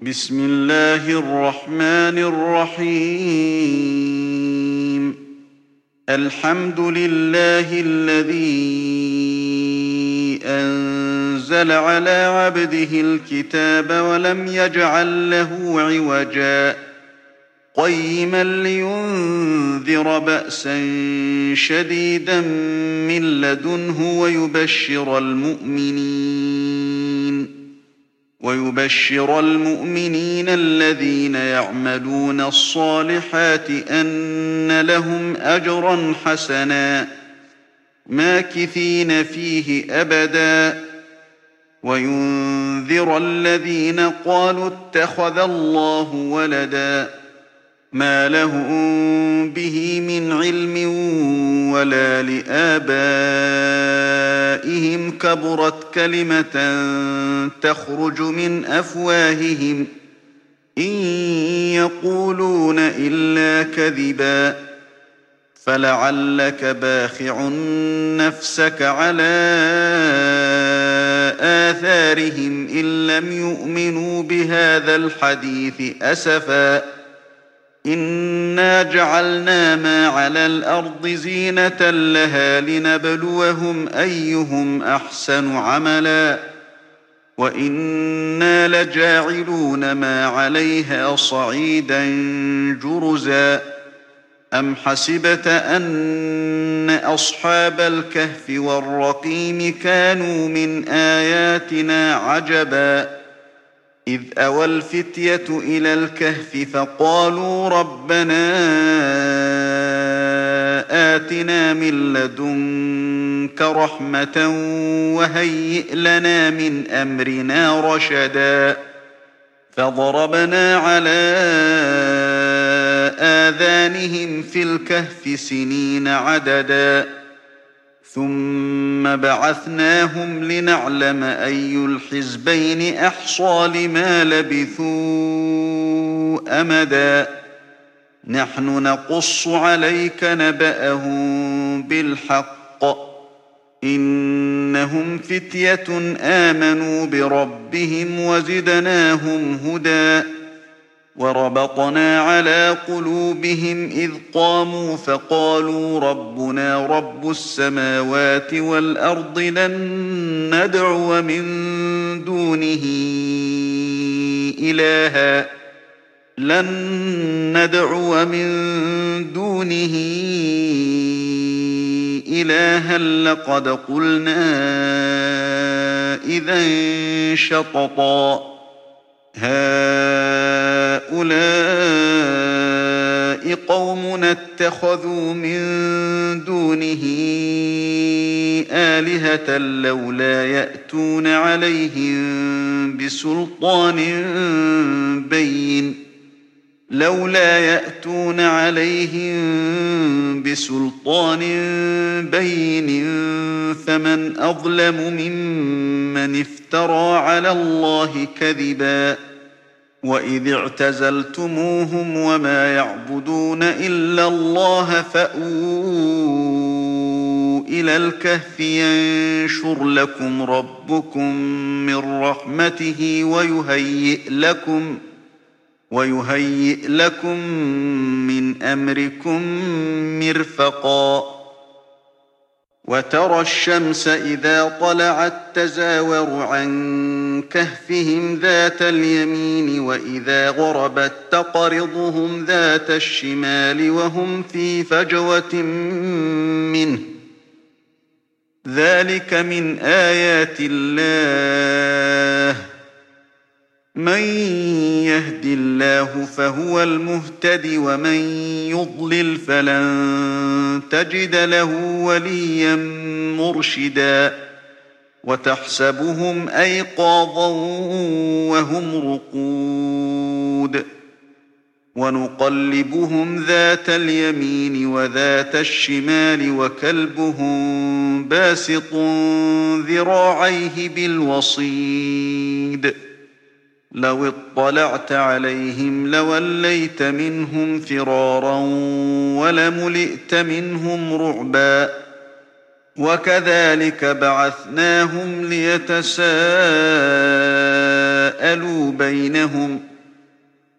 بسم الله الرحمن الرحيم. الحمد لله الذي أنزل على عبده الكتاب ولم يجعل له عوجا قيما لينذر بأسا شديدا من لدنه ويبشر المؤمنين الذين يعملون الصالحات أن لهم أجرا حسنا ماكثين فيه أبدا وينذر الذين قالوا اتخذ الله ولدا ما لهم به من علم ولا لآبائهم كبرت كلمة تخرج من أفواههم إن يقولون إلا كذبا فلعلك باخع نفسك على آثارهم إن لم يؤمنوا بهذا الحديث أسفا إنا جعلنا ما على الأرض زينة لها لنبلوهم أيهم أحسن عملا وإنا لجاعلون ما عليها صعيدا جرزا أم حسبت أن أصحاب الكهف والرقيم كانوا من آياتنا عجبا إذ أوى الفتية إلى الكهف فقالوا ربنا آتنا من لدنك رحمة وهيئ لنا من أمرنا رشدا فضربنا على آذانهم في الكهف سنين عددا ثم بعثناهم لنعلم أي الحزبين أحصى لما لبثوا أمدا نحن نقص عليك نبأهم بالحق إنهم فتية آمنوا بربهم وزدناهم هدى وربطنا على قلوبهم إذ قاموا فقالوا ربنا رب السماوات والأرض لن ندعو من دونه إلها لقد قلنا إذا شططا هؤلاء قوم اتخذوا من دونه آلهة لولا يأتون عليهم بسلطان بين فمن أظلم ممن افترى على الله كذبا وإذ اعتزلتموهم وما يعبدون إلا الله فأووا إلى الكهف ينشر لكم ربكم من رحمته ويهيئ لكم من أمركم مرفقا وترى الشمس إذا طلعت تزاور عن كهفهم ذات اليمين وإذا غربت تقرضهم ذات الشمال وهم في فجوة منه ذلك من آيات الله من يهد الله فهو المهتد ومن يضلل فلن تجد له وليا مرشدا وتحسبهم أيقاظا وهم رقود ونقلبهم ذات اليمين وذات الشمال وكلبهم باسط ذراعيه بالوصيد لو اطلعت عليهم لوليت منهم فرارا ولملئت منهم رعبا وكذلك بعثناهم ليتساءلوا بينهم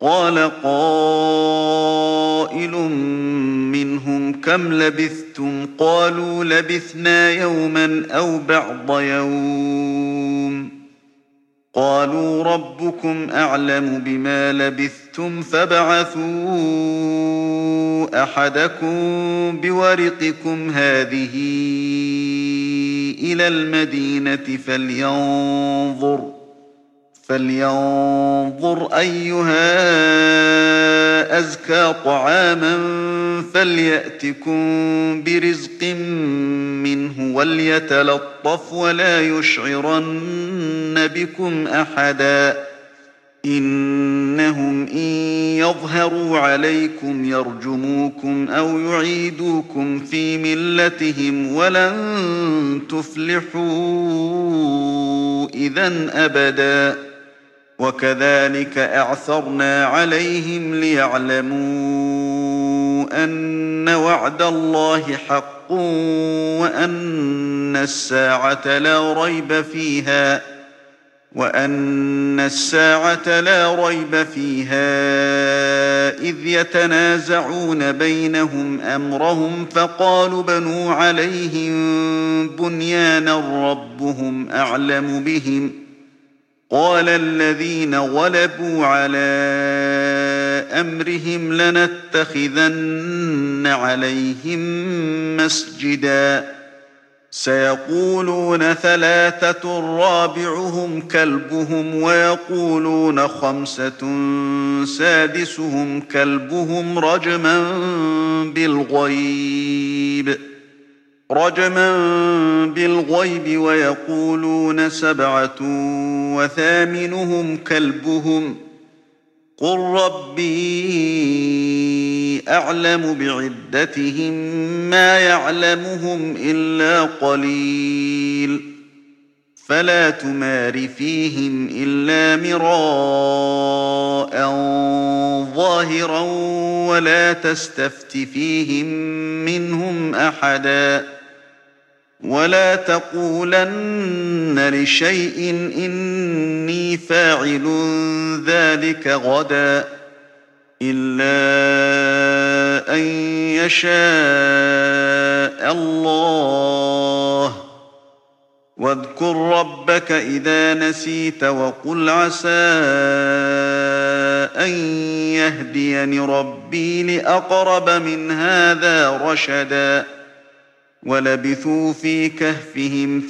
قال قائل منهم كم لبثتم قالوا لبثنا يوما أو بعض يوم قالوا ربكم أعلم بما لبثتم فابعثوا أحدكم بورقكم هذه إلى المدينة فلينظر أيها أزكى طعاما فليأتكم برزق منه وليتلطف ولا يشعرن بكم أحدا إنهم إن يظهروا عليكم يرجموكم أو يعيدوكم في ملتهم ولن تفلحوا إذن أبدا وكذلك أعثرنا عليهم ليعلموا أن وعد الله حق وأن الساعة لا ريب فيها إذ يتنازعون بينهم أمرهم فقالوا بنوا عليهم بنيانا ربهم أعلم بهم قال الذين غلبوا على أمرهم لنتخذن عليهم مسجدا سيقولون ثلاثة رابعهم كلبهم ويقولون خمسة سادسهم كلبهم رجما بالغيب ويقولون سبعة وثامنهم كلبهم قل ربي أعلم بعدتهم ما يعلمهم إلا قليل فلا تمار فيهم إلا مراء ظاهرا ولا تستفت فيهم منهم أحدا ولا تقولن لشيء إني فاعل ذلك غدا إلا أن يشاء الله واذكر ربك إذا نسيت وقل عسى أن يهديني ربي لأقرب من هذا رشدا ولبثوا في كهفهم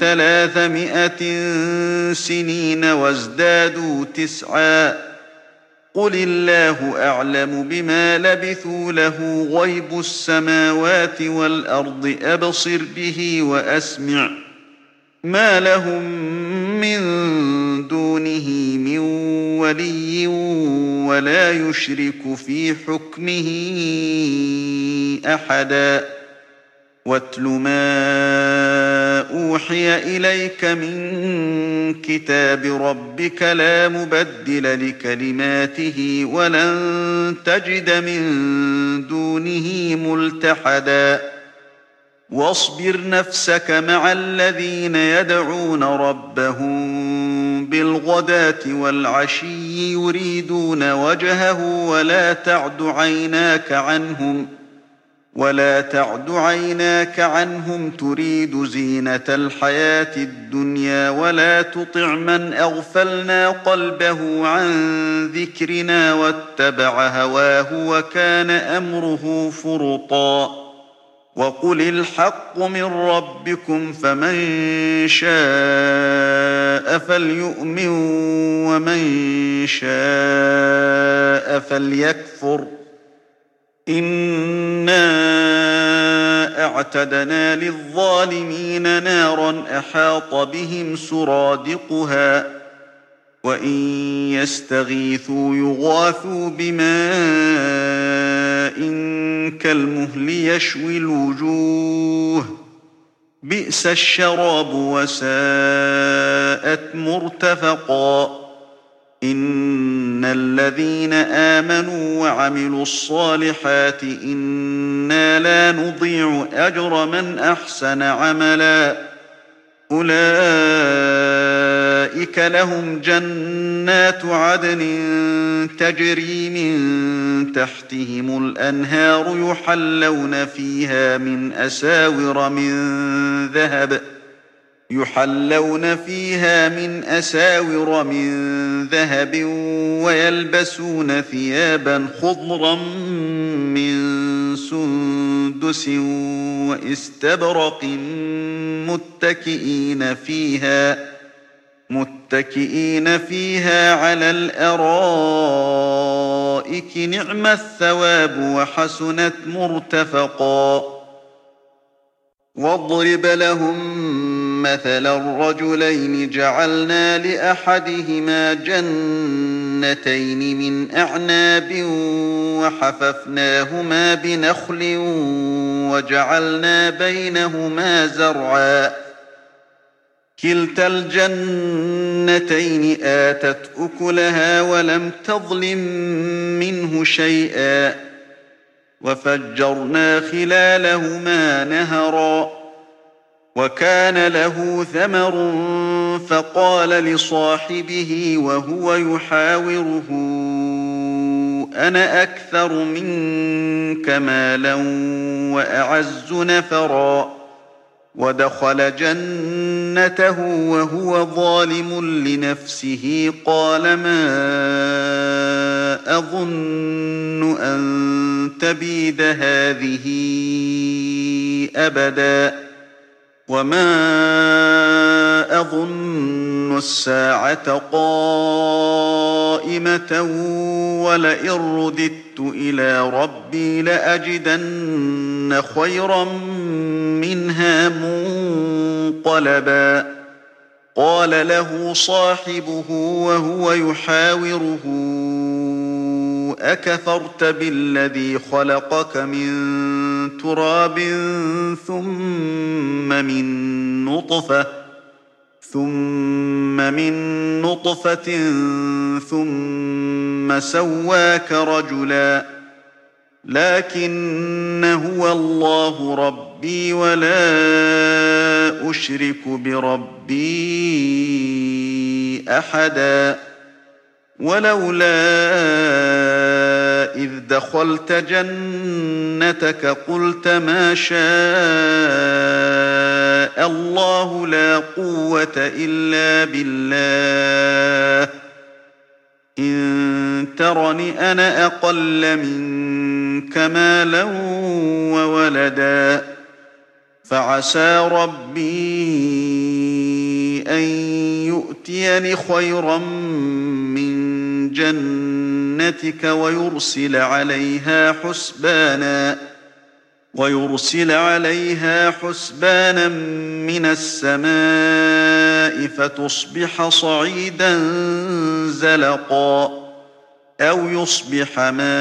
300 سنين وازدادوا 9 قل الله أعلم بما لبثوا له غيب السماوات والأرض أبصر به وأسمع ما لهم من دونه من ولي ولا يشرك في حكمه أحدا واتل ما أوحي إليك من كتاب ربك لا مبدل لكلماته ولن تجد من دونه ملتحدا واصبر نفسك مع الذين يدعون ربهم بالغداة والعشي يريدون وجهه ولا تعد عيناك عنهم تريد زينة الحياة الدنيا ولا تطع من أغفلنا قلبه عن ذكرنا واتبع هواه وكان أمره فرطا وقل الحق من ربكم فمن شاء فليؤمن ومن شاء فليكفر إنا أعتدنا للظالمين نارا أحاط بهم سرادقها وإن يستغيثوا يغاثوا بماء كالمهل يشوي الوجوه بئس الشراب وساءت مرتفقا إن الذين آمنوا وعملوا الصالحات إنا لا نضيع أجر من أحسن عملا أولئك لهم جنات جنات عدن تجري من تحتهم الأنهار يحلون فيها من أساور من ذهب ويلبسون ثيابا خضرا من سندس وإستبرق متكئين فيها على الأرائك نعم الثواب وحسنت مرتفقا واضرب لهم مثلا الرجلين جعلنا لأحدهما جنتين من أعناب وحففناهما بنخل وجعلنا بينهما زرعا كلتا الجنتين آتت أكلها ولم تظلم منه شيئا وفجرنا خلالهما نهرا وكان له ثمر فقال لصاحبه وهو يحاوره أنا أكثر منك مالا وأعز نفرا ودخل جنته وهو ظالم لنفسه قال ما أظن أن تبيد هذه أبدا وما أظن الساعة قائمة ولئن رددت إلى ربي لأجدن خيرا منها منقلبا قال له صاحبه وهو يحاوره أكفرت بالذي خلقك من تراب ثم من نطفة ثم سواك رجلا لكن هو الله ربي ولا أشرك بربي أحدا ولولا إذ دخلت جنتك قلت ما شاء الله لا قوة إلا بالله إن ترني أنا أقل منك مالا وولدا فعسى ربي أن يؤتيني خيرا من جنتك ويرسل عليها حسبانا من السماء فتصبح صعيدا زلقا أو يصبح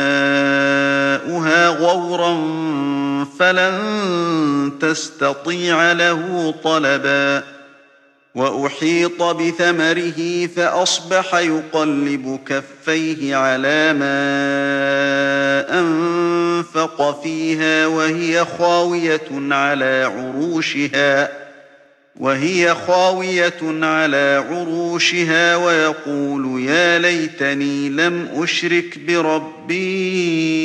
ماؤها غورا فلن تستطيع له طلبا وأحيط بثمره فأصبح يقلب كفيه على ما أنفق فيها وهي خاوية على عروشها ويقول يا ليتني لم أشرك بربي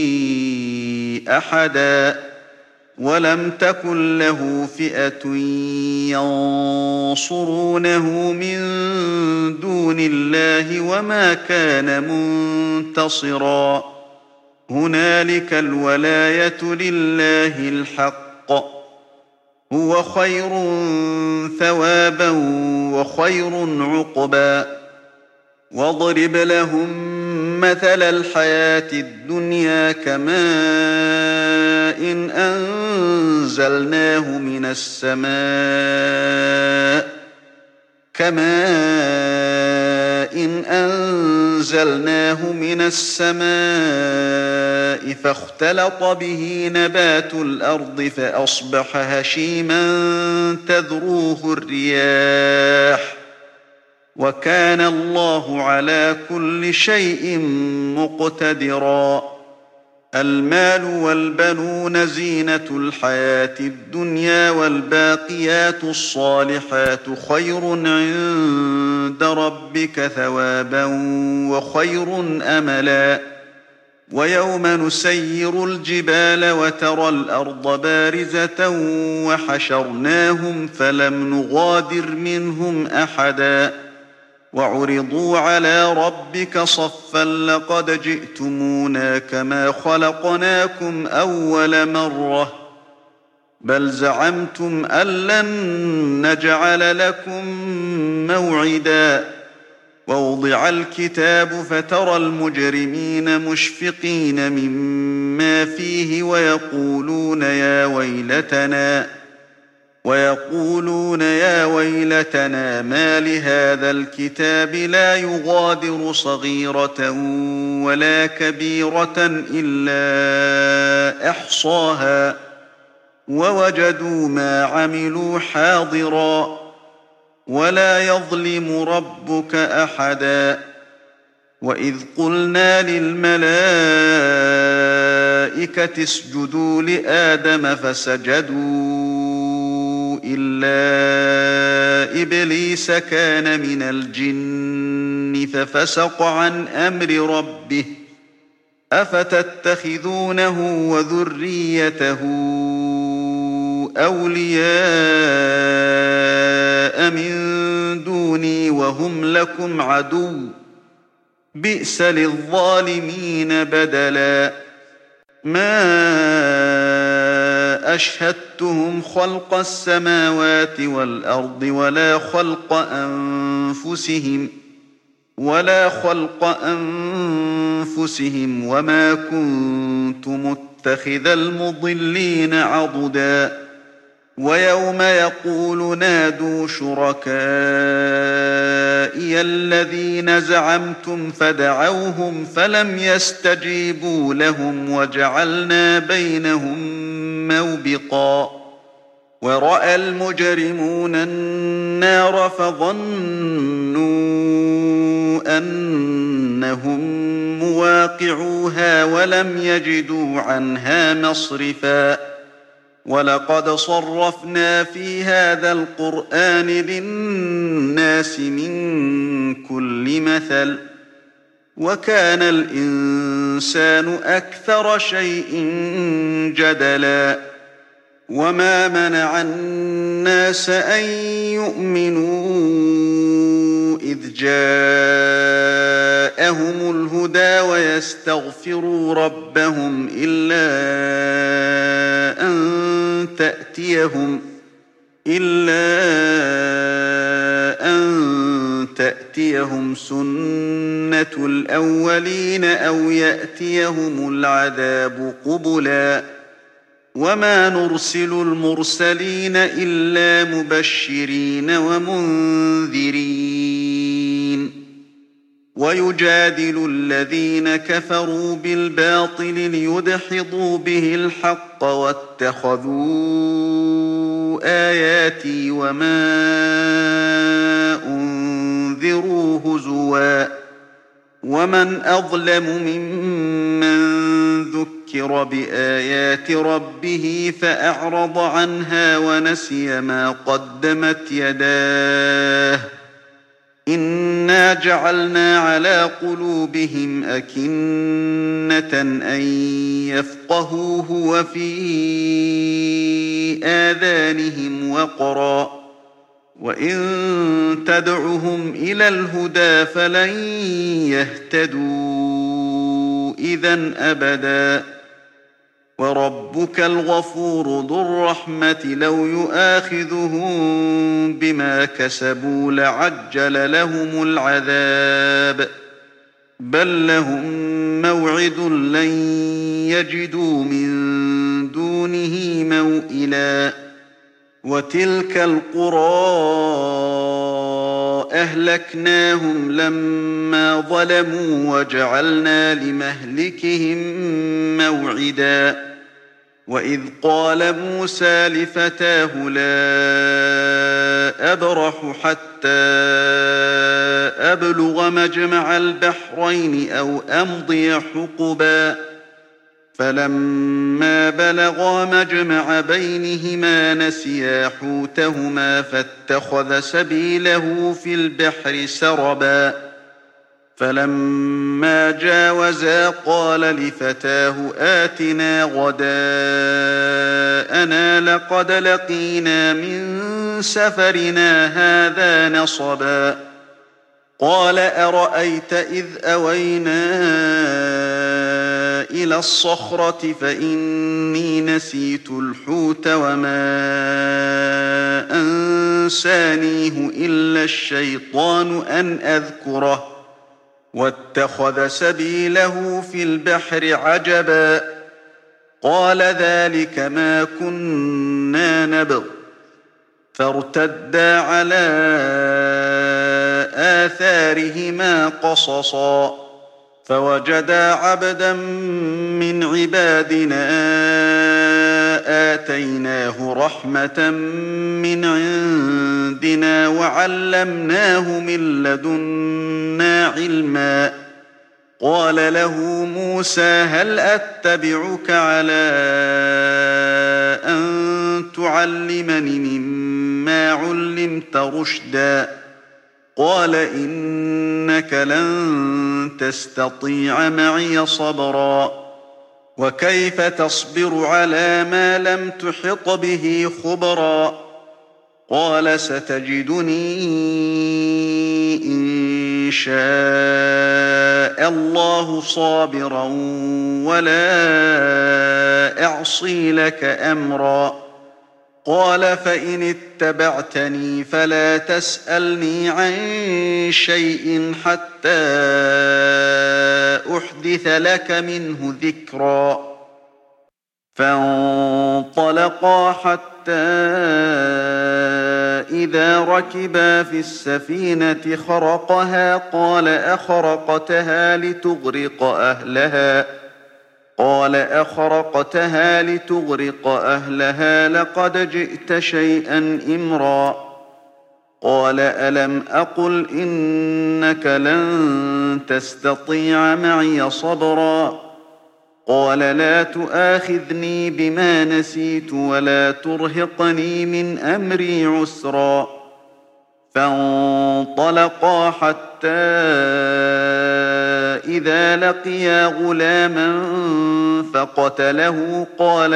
أحدا ولم تكن له فئة ينصرونه من دون الله وما كان منتصرا هنالك الولاية لله الحق هو خير ثوابا وخير عقبا واضرب لهم مثل الحياة الدنيا كماء إن أنزلناه من السماء فاختلط به نبات الأرض فأصبح هشيما تذروه الرياح وكان الله على كل شيء مقتدرا المال والبنون زينة الحياة الدنيا والباقيات الصالحات خير عند عند ربك ثوابا وخير أملا ويوم نسير الجبال وترى الأرض بارزة وحشرناهم فلم نغادر منهم أحدا وعرضوا على ربك صفا لقد جئتمونا كما خلقناكم أول مرة بل زعمتم أن لن نجعل لكم موعدا ووضع الكتاب فترى المجرمين مشفقين مما فيه ويقولون يا ويلتنا ما لهذا الكتاب لا يغادر صغيرة ولا كبيرة إلا أحصاها ووجدوا ما عملوا حاضرا ولا يظلم ربك أحدا وإذ قلنا للملائكة اسجدوا لآدم فسجدوا إلا إبليس كان من الجن ففسق عن أمر ربه أفتتخذونه وذريته أولياء من دوني وهم لكم عدو بئس للظالمين بدلا ما أشهدتهم خلق السماوات والأرض ولا خلق أنفسهم وما كنت متخذ المضلين عضدا ويوم يقول نادوا شركائي الذين زعمتم فدعوهم فلم يستجيبوا لهم وجعلنا بينهم موبقا ورأى المجرمون النار فظنوا أنهم مواقعوها ولم يجدوا عنها مصرفا ولقد صرفنا في هذا القرآن للناس من كل مثل وكان الإنسان أكثر شيء جدلا وما منع الناس أن يؤمنوا إذ جاءهم الهدى ويستغفروا ربهم إلا أن تأتيهم سنة الأولين أو يأتيهم العذاب قبلا وما نرسل المرسلين إلا مبشرين ومنذرين ويجادل الذين كفروا بالباطل ليدحضوا به الحق واتخذوا آياتي وما أنذروا هزوا ومن أظلم ممن ذكر بآيات ربه فأعرض عنها ونسي ما قدمت يداه إنا جعلنا على قلوبهم أكنة أن يفقهوه وفي آذانهم وقرا وإن تدعهم إلى الهدى فلن يهتدوا إذا أبدا وربك الغفور ذو الرحمة لو يؤاخذهم بما كسبوا لعجل لهم العذاب بل لهم موعد لن يجدوا من دونه موئلا وتلك القرى أهلكناهم لما ظلموا وجعلنا لمهلكهم موعدا وإذ قال موسى لفتاه لا أبرح حتى أبلغ مجمع البحرين أو أمضي حقبا فلما بلغا مجمع بينهما نسيا حوتهما فاتخذ سبيله في البحر سربا فلما جاوزا قال لفتاه آتنا غداءنا لقد لقينا من سفرنا هذا نصبا قال أرأيت إذ أوينا إلى الصخرة فإني نسيت الحوت وما أنسانيه إلا الشيطان أن أذكره واتخذ سبيله في البحر عجبا قال ذلك ما كنا نبغ فارتدا على آثارهما قصصا فوجدا عبدا من عبادنا آتيناه رحمة من عندنا وعلمناه من لدنا علما قال له موسى هل أتبعك على أن تعلمني مما علمت رشدا قال إنك لن تستطيع معي صبرا وكيف تصبر على ما لم تحط به خبرا قال ستجدني إن شاء الله صابرا ولا أعصي لك أمرا قال فإن اتبعتني فلا تسألني عن شيء حتى أحدث لك منه ذكرا فانطلقا حتى إذا ركبا في السفينة خرقها قال أخرقتها لتغرق أهلها لقد جئت شيئا إمرا قال ألم أقل إنك لن تستطيع معي صبرا قال لا تؤاخذني بما نسيت ولا ترهقني من أمري عسرا فانطلقا حتى إذا لقيا غلاما فقتله قال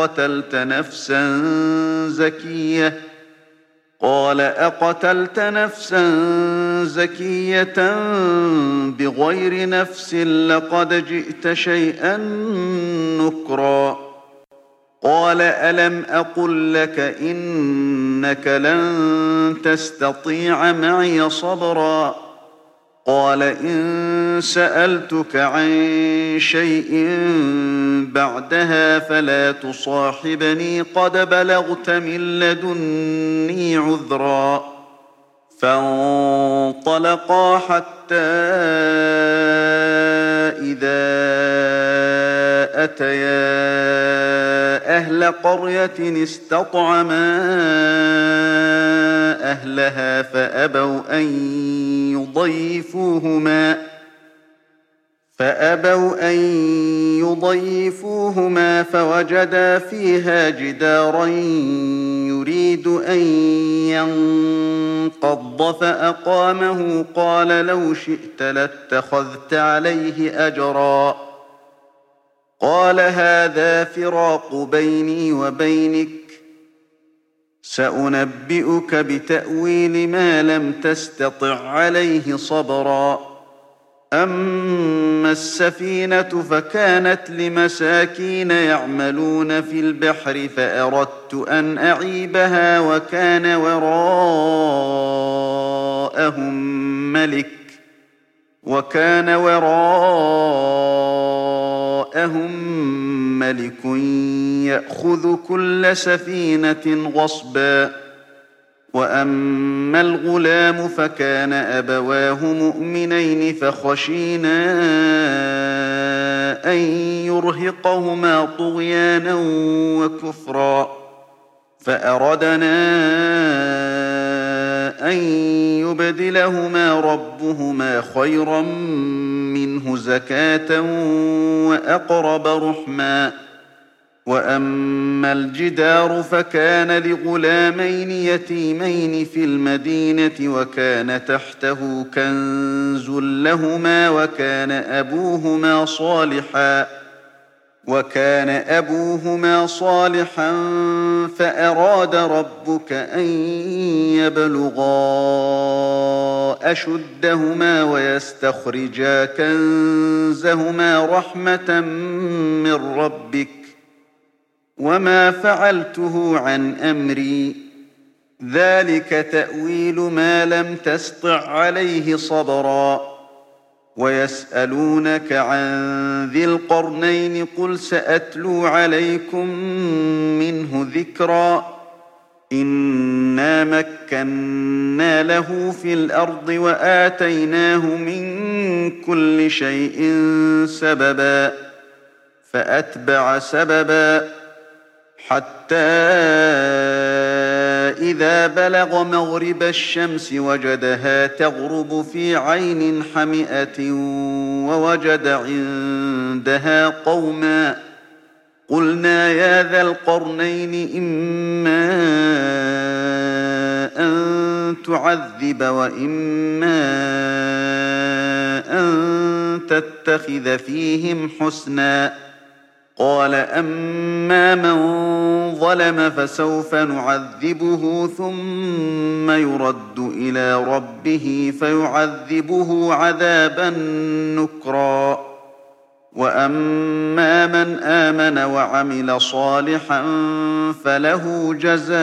أقتلت نفسا زكية بغير نفس لقد جئت شيئا نكرا قال ألم أقل لك إنك لن تستطيع معي صبرا قال إن سألتك عن شيء بعدها فلا تصاحبني قد بلغت من لدني عذرا فانطلقا حتى إذا أتيا أهل قرية استطعما أهلها فأبوا أن يضيفوهما فوجدا فيها جدارا يريد أن ينقض فأقامه قال لو شئت لاتخذت عليه أجرا قال هذا فراق بيني وبينك سأنبئك بتأويل ما لم تستطع عليه صبرا أما السفينة فكانت لمساكين يعملون في البحر فأردت أن أعيبها وكان وراءهم ملك يأخذ كل سفينة غصبا وأما الغلام فكان أبواه مؤمنين فخشينا أن يرهقهما طغيانا وكفرا فأردنا أن يبدلهما ربهما خيرا منه زكاة وأقرب رحما. وأما الجدار فكان لغلامين يتيمين في المدينة وكان تحته كنز لهما وكان أبوهما صالحا فأراد ربك أن يبلغا أشدهما ويستخرجا كنزهما رحمة من ربك وما فعلته عن أمري ذلك تأويل ما لم تسطع عليه صبرا. ويسألونك عن ذي القرنين قل سأتلو عليكم منه ذكرا. إنا مكنا له في الأرض وآتيناه من كل شيء سببا فأتبع سببا حتى إذا بلغ مغرب الشمس وجدها تغرب في عين حمئة ووجد عندها قوما قلنا يا ذا القرنين إما أن تعذب وإما أن تتخذ فيهم حسنا. قال أما من ظلم فسوف نعذبه ثم يرد إلى ربه فيعذبه عذابا نكرا. وأما من آمن وعمل صالحا فله جزاء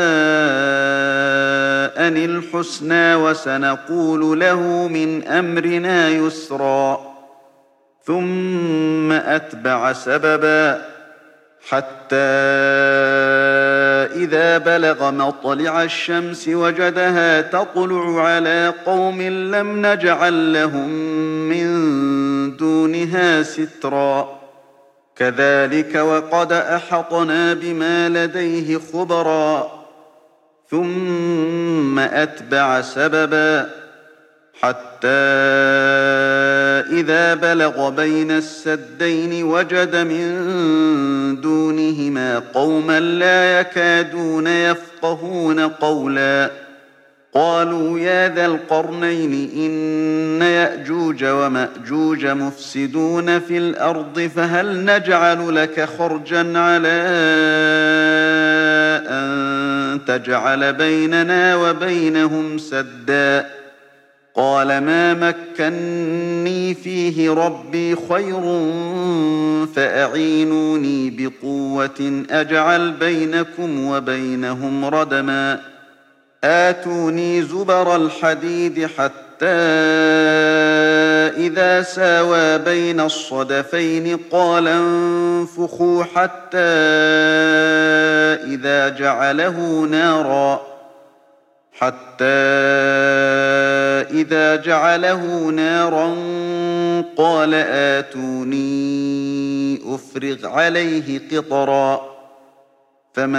الحسنى وسنقول له من أمرنا يسرا. ثم أتبع سببا حتى إذا بلغ مطلع الشمس وجدها تطلع على قوم لم نجعل لهم من دونها سترا. كذلك وقد أحطنا بما لديه خبرا. ثم أتبع سببا حتى إذا بلغ بين السدين وجد من دونهما قوما لا يكادون يفقهون قولا. قالوا يا ذا القرنين إن يأجوج ومأجوج مفسدون في الأرض فهل نجعل لك خرجا على أن تجعل بيننا وبينهم سدا. قال ما مكني فيه ربي خير فأعينوني بقوة أجعل بينكم وبينهم ردما. آتوني زبر الحديد حتى إذا ساوى بين الصدفين قال انفخوا حتى إذا جعله نارا قال آتوني أفرغ عليه قطرا. فما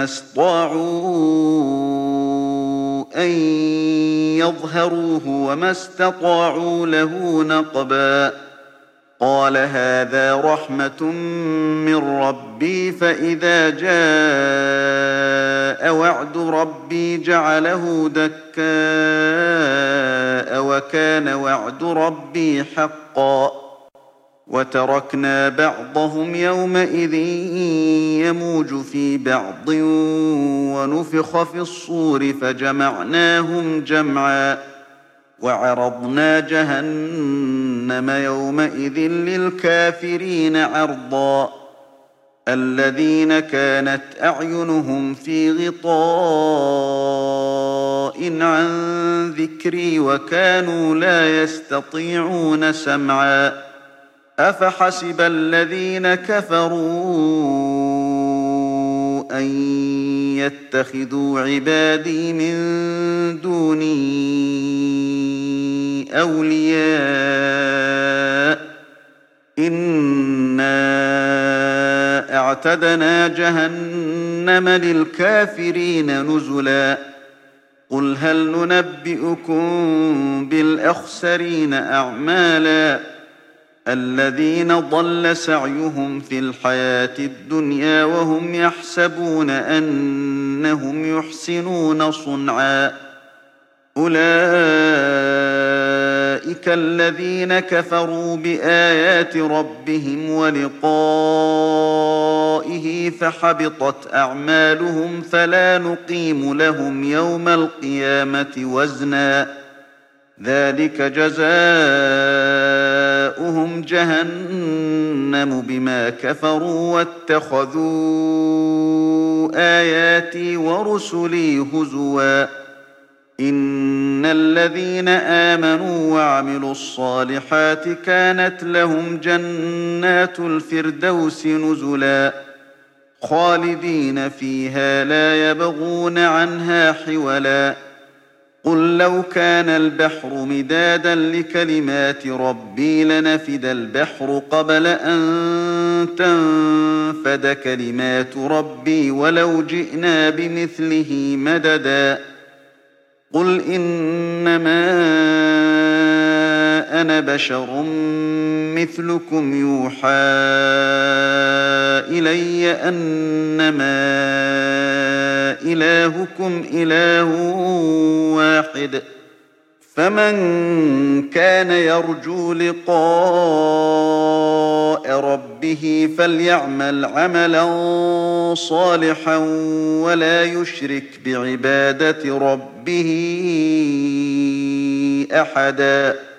استطاعوا أن يظهروه وما استطاعوا له نقبا. قال هذا رحمة من ربي فإذا جاء وعد ربي جعله دكاء وكان وعد ربي حقا. وتركنا بعضهم يومئذ يموج في بعض ونفخ في الصور فجمعناهم جمعا. وعرضنا جهنم يومئذ للكافرين عرضا. الذين كانت أعينهم في غطاء عن ذكري وكانوا لا يستطيعون سمعا. أفحسب الذين كفروا أن يتخذوا عبادي من دوني أولياء إنا اعتدنا جهنم للكافرين نزلا. قل هل ننبئكم بالأخسرين أعمالا الذين ضل سعيهم في الحياة الدنيا وهم يحسبون أنهم يحسنون صنعا أولئك الذين كفروا بآيات ربهم ولقائه فحبطت أعمالهم فلا نقيم لهم يوم القيامة وزنا ذلك جزاؤهم جهنم بما كفروا واتخذوا آياتي ورسلي هزوا إن الذين آمنوا وعملوا الصالحات كانت لهم جنات الفردوس نزلا خالدين فيها لا يبغون عنها حولا قل لو كان البحر مدادا لكلمات ربي لنفد البحر قبل أن تنفد كلمات ربي ولو جئنا بمثله مددا قل إنما أنا بشر مثلكم يوحى إلي أنما إلهكم إله واحد فمن كان يرجو لقاء ربه فليعمل عملا صالحا ولا يشرك بعبادة ربه أحدا